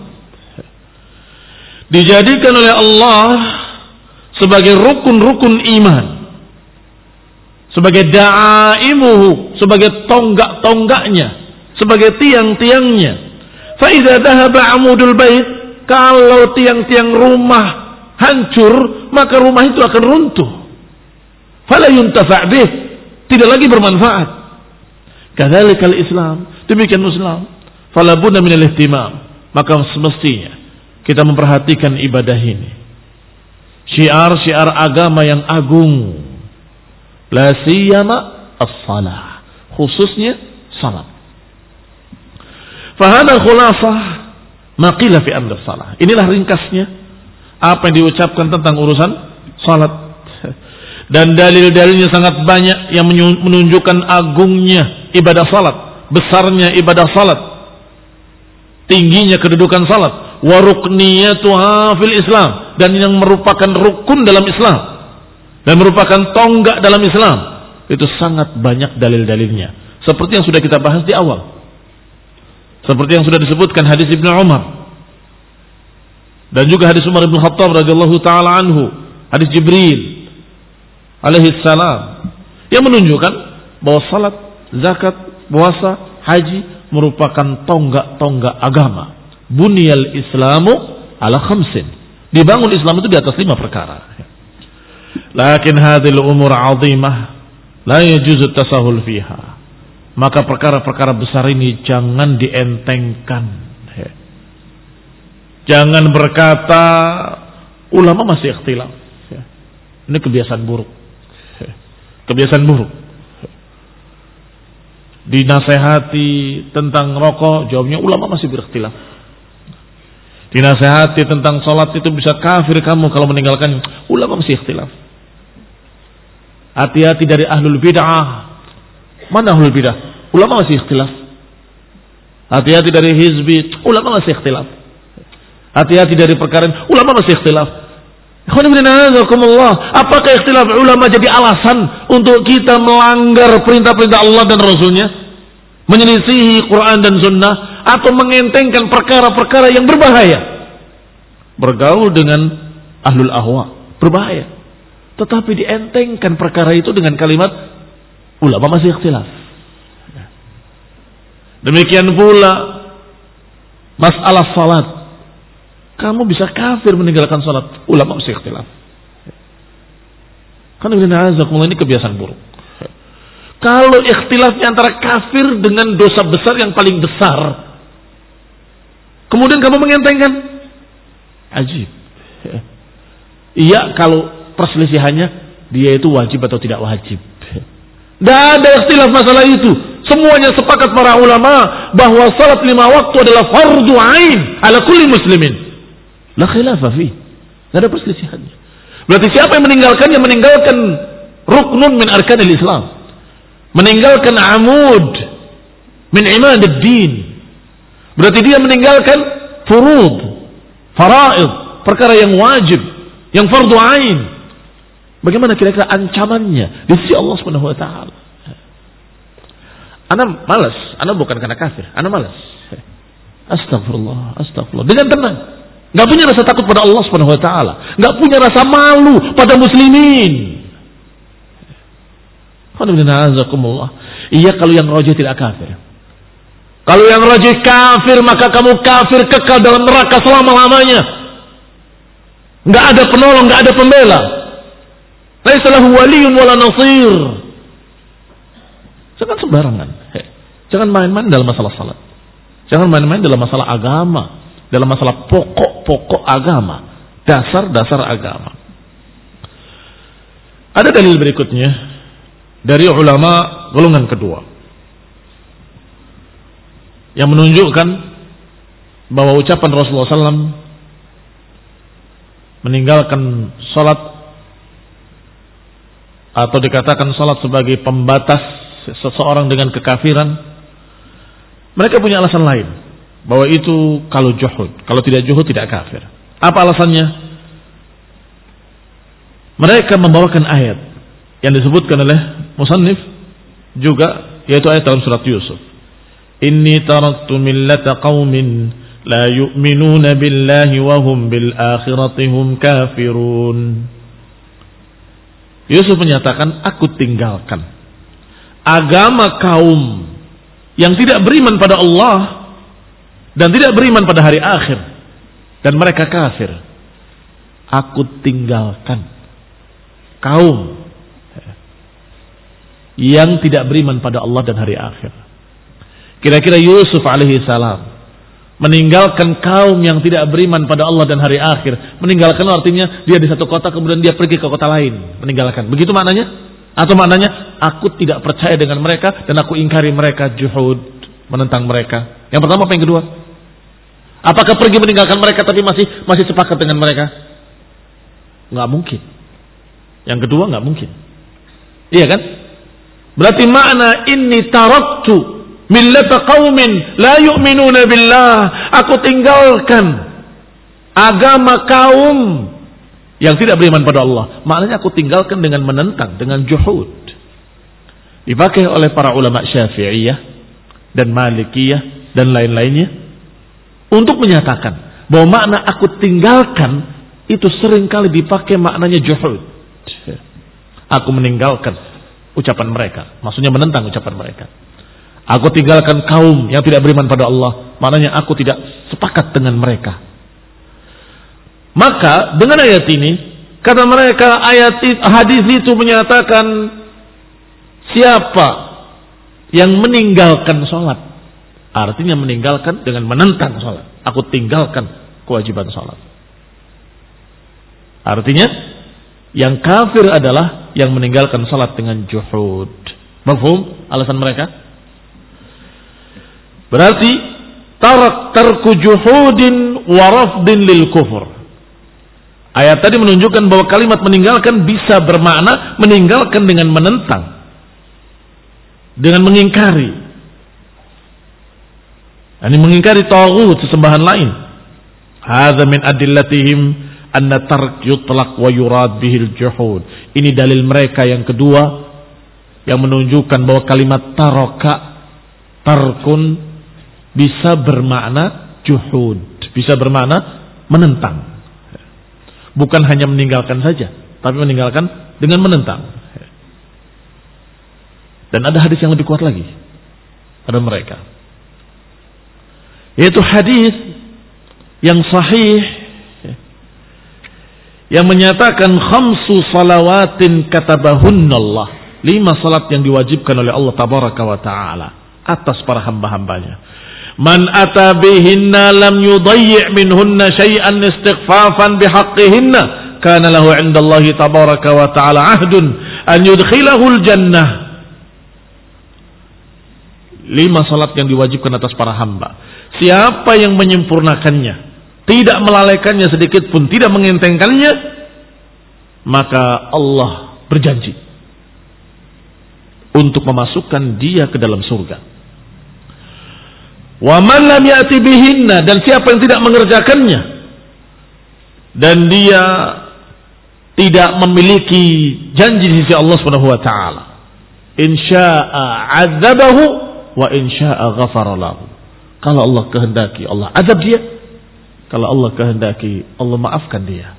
dijadikan oleh Allah sebagai rukun-rukun iman, sebagai da'imuhu, sebagai tonggak-tonggaknya, sebagai tiang-tiangnya. Fa idza dhahaba 'amudul bait, kalau tiang-tiang rumah hancur, maka rumah itu akan runtuh. Fala yuntafa' bih, tidak lagi bermanfaat. Kadzalikal Islam, demikian Islam. Fala budda minal ihtimam, maka semestinya kita memperhatikan ibadah ini. Syiar-syiar agama yang agung. La siyama as-salah, khususnya salat. Fa hada khulasah ma qila fi amr salah. Inilah ringkasnya apa yang diucapkan tentang urusan salat. Dan dalil-dalilnya sangat banyak yang menunjukkan agungnya ibadah salat, besarnya ibadah salat, tingginya kedudukan salat, wa rukniyatuha fil Islam, dan yang merupakan rukun dalam Islam dan merupakan tonggak dalam Islam. Itu sangat banyak dalil-dalilnya, seperti yang sudah kita bahas di awal, seperti yang sudah disebutkan hadis Ibnu Umar dan juga hadis Umar bin Khattab radhiyallahu taala anhu, hadis Jibril alaihi salam, yang menunjukkan bahwa salat, zakat, puasa, haji merupakan tonggak-tonggak agama. Bunyal Islamu ala khamsin, dibangun Islam itu di atas lima perkara. Lakin hadhil umur 'azimah la yajuzu tasahul fiha, maka perkara-perkara besar ini jangan dientengkan. Jangan berkata ulama masih ikhtilaf. Ini kebiasaan buruk. Kebiasaan buruk. Dinasehati tentang rokok, jawabnya ulama masih berikhtilaf. Dinasehati tentang sholat, itu bisa kafir kamu kalau meninggalkan, ulama masih ikhtilaf. Hati-hati dari ahlul bid'ah. Mana ahlul bid'ah? Ulama masih ikhtilaf. Hati-hati dari hizbi, ulama masih ikhtilaf. Hati-hati dari perkara, ulama masih ikhtilaf. Apakah ikhtilaf ulama jadi alasan untuk kita melanggar perintah-perintah Allah dan Rasulnya, menyelisihi Quran dan Sunnah, atau mengentengkan perkara-perkara yang berbahaya? Bergaul dengan ahlul ahwa berbahaya, tetapi dientengkan perkara itu dengan kalimat ulama masih ikhtilaf. Demikian pula masalah salat. Kamu bisa kafir meninggalkan salat, ulama masih ikhtilaf. Karena ini kebiasaan buruk. Kalau ikhtilafnya antara kafir dengan dosa besar yang paling besar, kemudian kamu mengentengkan, ajib. Iya, kalau perselisihannya dia itu wajib atau tidak wajib. Tidak ada ikhtilaf masalah itu. Semuanya sepakat para ulama bahwa salat lima waktu adalah fardu ain ala kulli muslimin. La khilafah fi, tidak ada perselisihannya. Berarti siapa yang meninggalkannya, meninggalkan ruknun min arkanil Islam, meninggalkan amud min imadid din. Berarti dia meninggalkan furud, faraid, perkara yang wajib, yang fardu ain. Bagaimana kira-kira ancamannya di sisi Allah Subhanahu wa taala? Ana malas, ana bukan karena kafir, ana malas. Astagfirullah, astagfirullah. Dengan tenang. Gak punya rasa takut pada Allah Subhanahu wa taala, gak punya rasa malu pada muslimin. Iya, kalau yang rajih tidak kafir. Kalau yang rajih kafir, maka kamu kafir kekal dalam neraka selama-lamanya. Nggak ada penolong, nggak ada pembela. Laisa lahu waliyun wala nasir. Jangan sembarangan. Jangan main-main dalam masalah salat. Jangan main-main dalam masalah agama, dalam masalah pokok-pokok agama, dasar-dasar agama. Ada dalil berikutnya dari ulama golongan kedua yang menunjukkan bahwa ucapan Rasulullah shallallahu alaihi wasallam meninggalkan salat atau dikatakan salat sebagai pembatas seseorang dengan kekafiran, mereka punya alasan lain bahwa itu kalau juhud, kalau tidak juhud tidak kafir. Apa alasannya? Mereka membawakan ayat yang disebutkan oleh musannif juga, yaitu ayat dalam surat Yusuf. Inni taraktu millata qaumin la yu'minuna billahi wa hum bil akhirati hum kafirun. Yusuf menyatakan, aku tinggalkan agama kaum yang tidak beriman pada Allah dan tidak beriman pada hari akhir, dan mereka kafir. Aku tinggalkan kaum yang tidak beriman pada Allah dan hari akhir. Kira-kira Yusuf alaihi salam meninggalkan kaum yang tidak beriman pada Allah dan hari akhir. Meninggalkan artinya dia di satu kota kemudian dia pergi ke kota lain. Meninggalkan. Begitu maknanya? Atau maknanya aku tidak percaya dengan mereka dan aku ingkari mereka, juhud, menentang mereka. Yang pertama apa yang kedua? Apakah pergi meninggalkan mereka tapi masih masih sepakat dengan mereka? Enggak mungkin. Yang kedua enggak mungkin. Iya kan? Berarti makna inni taraktu millata qaumin la yu'minuna billah. Aku tinggalkan agama kaum yang tidak beriman pada Allah. Maknanya aku tinggalkan dengan menentang, dengan juhud. Dipakai oleh para ulama Syafi'iyah dan Malikiyah dan lain-lainnya untuk menyatakan bahwa makna aku tinggalkan itu seringkali dipakai maknanya juhud. Aku meninggalkan ucapan mereka, maksudnya menentang ucapan mereka. Aku tinggalkan kaum yang tidak beriman pada Allah, maknanya aku tidak sepakat dengan mereka. Maka dengan ayat ini, kata mereka ayat hadis itu menyatakan siapa yang meninggalkan sholat, artinya meninggalkan dengan menentang sholat. Aku tinggalkan kewajiban sholat. Artinya yang kafir adalah yang meninggalkan salat dengan juhud. Mafhum alasan mereka? Berarti tarak tarku juhudin wa rafdin lil kufur. Ayat tadi menunjukkan bahwa kalimat meninggalkan bisa bermakna meninggalkan dengan menentang, dengan mengingkari. Ini mengingkari taghut, sesembahan lain. Hadza min adillatihim anna tark yutlaq wa yurad bihil juhud. Ini dalil mereka yang kedua yang menunjukkan bahwa kalimat taraka, tarkun bisa bermakna juhud, bisa bermakna menentang. Bukan hanya meninggalkan saja, tapi meninggalkan dengan menentang. Dan ada hadis yang lebih kuat lagi pada mereka, yaitu hadis yang sahih yang menyatakan khamsu salawatin katabahunallah, lima salat yang diwajibkan oleh Allah tabaraka wa taala atas para hamba-hambanya. Man ata bihinna lam yudayyi' minhunna syai'an istighfafan bihaqqihinna kana lahu 'indallahi tabaraka wa taala 'ahdun an yudkhilahul jannah. Lima salat yang diwajibkan atas para hamba. Siapa yang menyempurnakannya, tidak melalaikannya sedikit pun, tidak mengentengkannya, maka Allah berjanji untuk memasukkan dia ke dalam surga. Wa man lam ya'ti bihinna, dan siapa yang tidak mengerjakannya dan dia tidak memiliki janji di sisi Allah Subhanahu wa taala, insya'a 'adzabahu wa insya'a ghafara lahu. Kalau Allah kehendaki Allah azab dia, kalau Allah kehendaki Allah maafkan dia.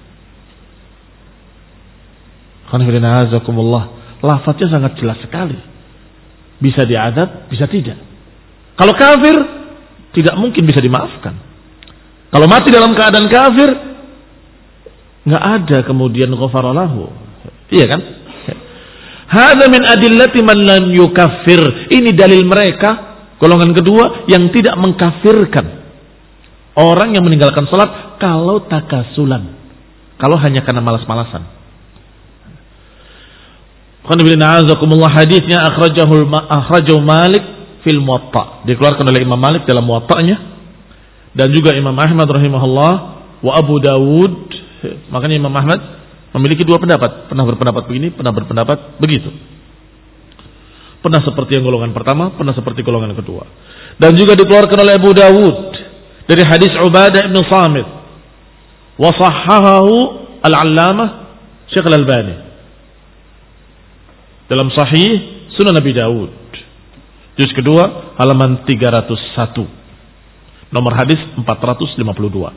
Lafaznya sangat jelas sekali. Bisa diazab, bisa tidak. Kalau kafir tidak mungkin bisa dimaafkan. Kalau mati dalam keadaan kafir, Nggak ada kemudian ghafara lahu. Iya kan? Hadza min adillati man lam yukaffir. Ini dalil mereka, golongan kedua yang tidak mengkafirkan orang yang meninggalkan salat kalau takasulan, kalau hanya karena malas-malasan. Qanibillahirrahmanirrahim, hadisnya akhrajahu akhrajahu Malik fil Muwatta, dikeluarkan oleh Imam Malik dalam Muwatta'nya, dan juga Imam Ahmad rahimahullah wa Abu Dawud. Makanya Imam Ahmad memiliki dua pendapat, pernah berpendapat begini, pernah berpendapat begitu. Pernah seperti yang golongan pertama, pernah seperti golongan kedua. Dan juga dikeluarkan oleh Abu Dawud dari hadis Ubadah bin Samit, wa sahhahahu al-Allamah Syekh Al-Albani dalam Sahih Sunan Nabi Dawud, juz kedua halaman tiga ratus satu, nomor hadis empat ratus lima puluh dua.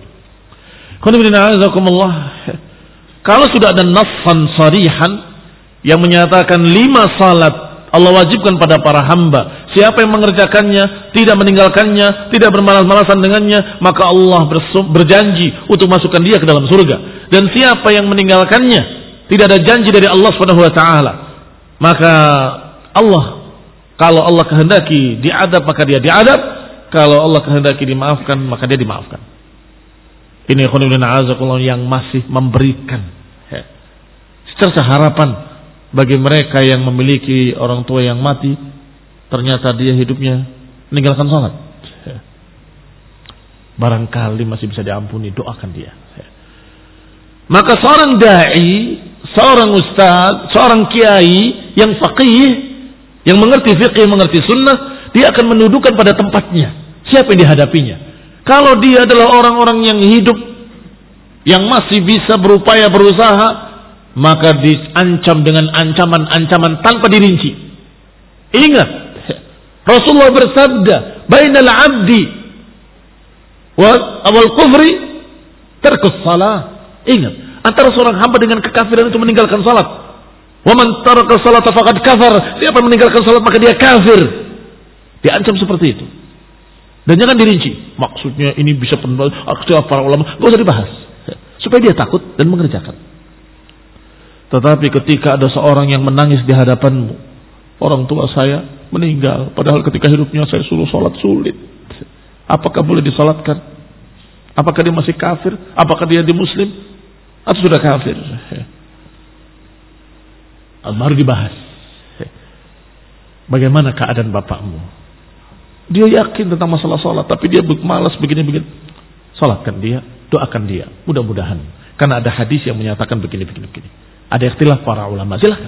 Kalau sudah ada nassan sarihan yang menyatakan lima salat Allah wajibkan pada para hamba, siapa yang mengerjakannya, tidak meninggalkannya, tidak bermalas-malasan dengannya, maka Allah berjanji untuk masukkan dia ke dalam surga. Dan siapa yang meninggalkannya, tidak ada janji dari Allah Subhanahu wa taala, maka Allah, kalau Allah kehendaki diadab maka dia diadab, kalau Allah kehendaki dimaafkan maka dia dimaafkan. Ini khonibina yang masih memberikan secerca harapan bagi mereka yang memiliki orang tua yang mati, ternyata dia hidupnya meninggalkan salat. Barangkali masih bisa diampuni, doakan dia. Maka seorang dai, seorang ustaz, seorang kiai yang faqih, yang mengerti fiqih, mengerti sunnah, dia akan mendudukan pada tempatnya siapa yang dihadapinya. Kalau dia adalah orang-orang yang hidup, yang masih bisa berupaya berusaha, maka diancam dengan ancaman-ancaman tanpa dirinci. Ingat, Rasulullah bersabda, bainal abdi wal kufri tarkus salah. Ingat, antara seorang hamba dengan kekafiran itu meninggalkan salat. Wa man taraka salata faqad kafar. Siapa yang meninggalkan salat maka dia kafir. Diancam seperti itu. Dan jangan dirinci. Maksudnya ini bisa pendapat para ulama, enggak usah dibahas. Supaya dia takut dan mengerjakan. Tetapi ketika ada seorang yang menangis di hadapanmu, orang tua saya meninggal, padahal ketika hidupnya saya suruh sholat sulit. Apakah boleh disalatkan? Apakah dia masih kafir? Apakah dia di muslim? Atau sudah kafir? Baru dibahas. Bagaimana keadaan bapakmu? Dia yakin tentang masalah sholat, tapi dia malas begini-begini. Sholatkan dia, doakan dia, mudah-mudahan. Karena ada hadis yang menyatakan begini-begini. Ada ikhtilaf para ulama, silahkan.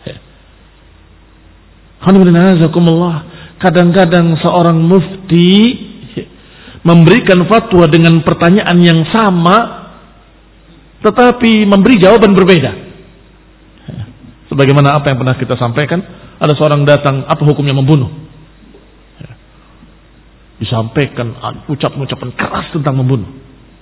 Kadang-kadang seorang mufti memberikan fatwa dengan pertanyaan yang sama, tetapi memberi jawaban berbeda. Sebagaimana apa yang pernah kita sampaikan, ada seorang datang, apa hukumnya membunuh? Disampaikan ucapan-ucapan keras tentang membunuh.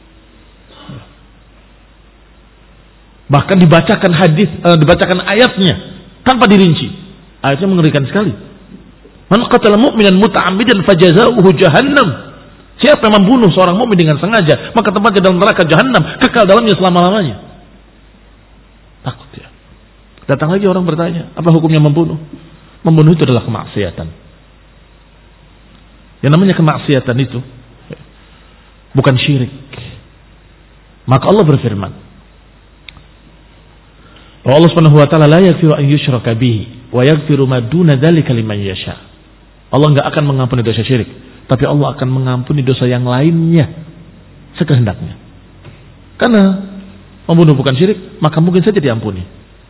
Bahkan dibacakan hadis, uh, dibacakan ayatnya tanpa dirinci. Ayatnya mengerikan sekali. Man qatala mu'minan muta'ammidan fajazaohu jahannam. Siapa yang membunuh seorang mukmin dengan sengaja, maka tempatnya dalam neraka jahannam, kekal dalamnya selama-lamanya. Takut ya. Datang lagi orang bertanya, apa hukumnya membunuh? Membunuh itu adalah kemaksiatan. Yang namanya kemaksiatan itu bukan syirik. Maka Allah berfirman, Allah Subhanahu wa taala la yaghfiru an yushraka bihi wa yaghfiru ma duna dzalika liman yasha. Allah enggak akan mengampuni dosa syirik, tapi Allah akan mengampuni dosa yang lainnya sekehendaknya. Karena membunuh bukan syirik, maka mungkin saja diampuni.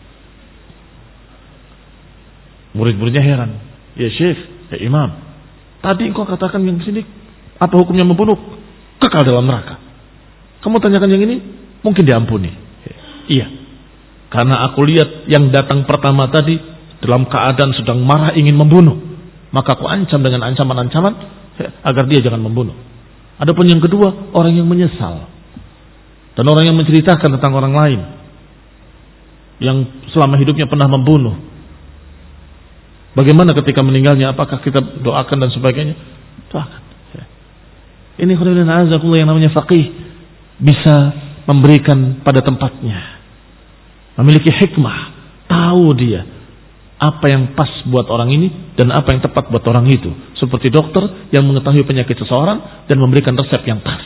Murid-muridnya heran, "Ya Syekh, ya Imam, tadi engkau katakan yang sini, apa hukumnya membunuh? Kekal dalam neraka. Kamu tanyakan yang ini, mungkin diampuni." Iya. Karena aku lihat yang datang pertama tadi dalam keadaan sedang marah ingin membunuh, maka aku ancam dengan ancaman-ancaman agar dia jangan membunuh. Adapun yang kedua, orang yang menyesal dan orang yang menceritakan tentang orang lain yang selama hidupnya pernah membunuh. Bagaimana ketika meninggalnya? Apakah kita doakan dan sebagainya? Doakan. Ini khairan azakullah yang namanya faqih bisa memberikan pada tempatnya, memiliki hikmah, tahu dia apa yang pas buat orang ini dan apa yang tepat buat orang itu. Seperti dokter yang mengetahui penyakit seseorang dan memberikan resep yang pas.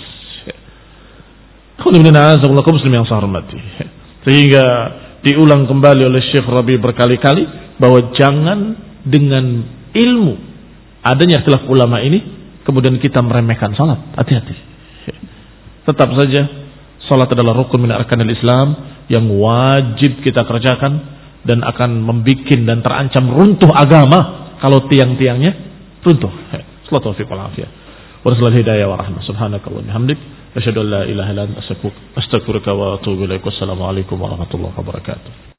Sehingga diulang kembali oleh Syekh Rabi berkali-kali bahwa jangan dengan ilmu adanya ikhtilaf ulama ini kemudian kita meremehkan salat. Hati-hati. Tetap saja salat adalah rukun min arkanil Islam yang wajib kita kerjakan dan akan membuat dan terancam runtuh agama kalau tiang-tiangnya runtuh. Sallallahu alaihi wasallam. Warahmatullahi hidayah wa rahmah. Subhanakallah bihamdik asyhadu an la ilaha illa anta astaghfiruka wa atubu ilaik. Wassalamu alaikum warahmatullahi wabarakatuh.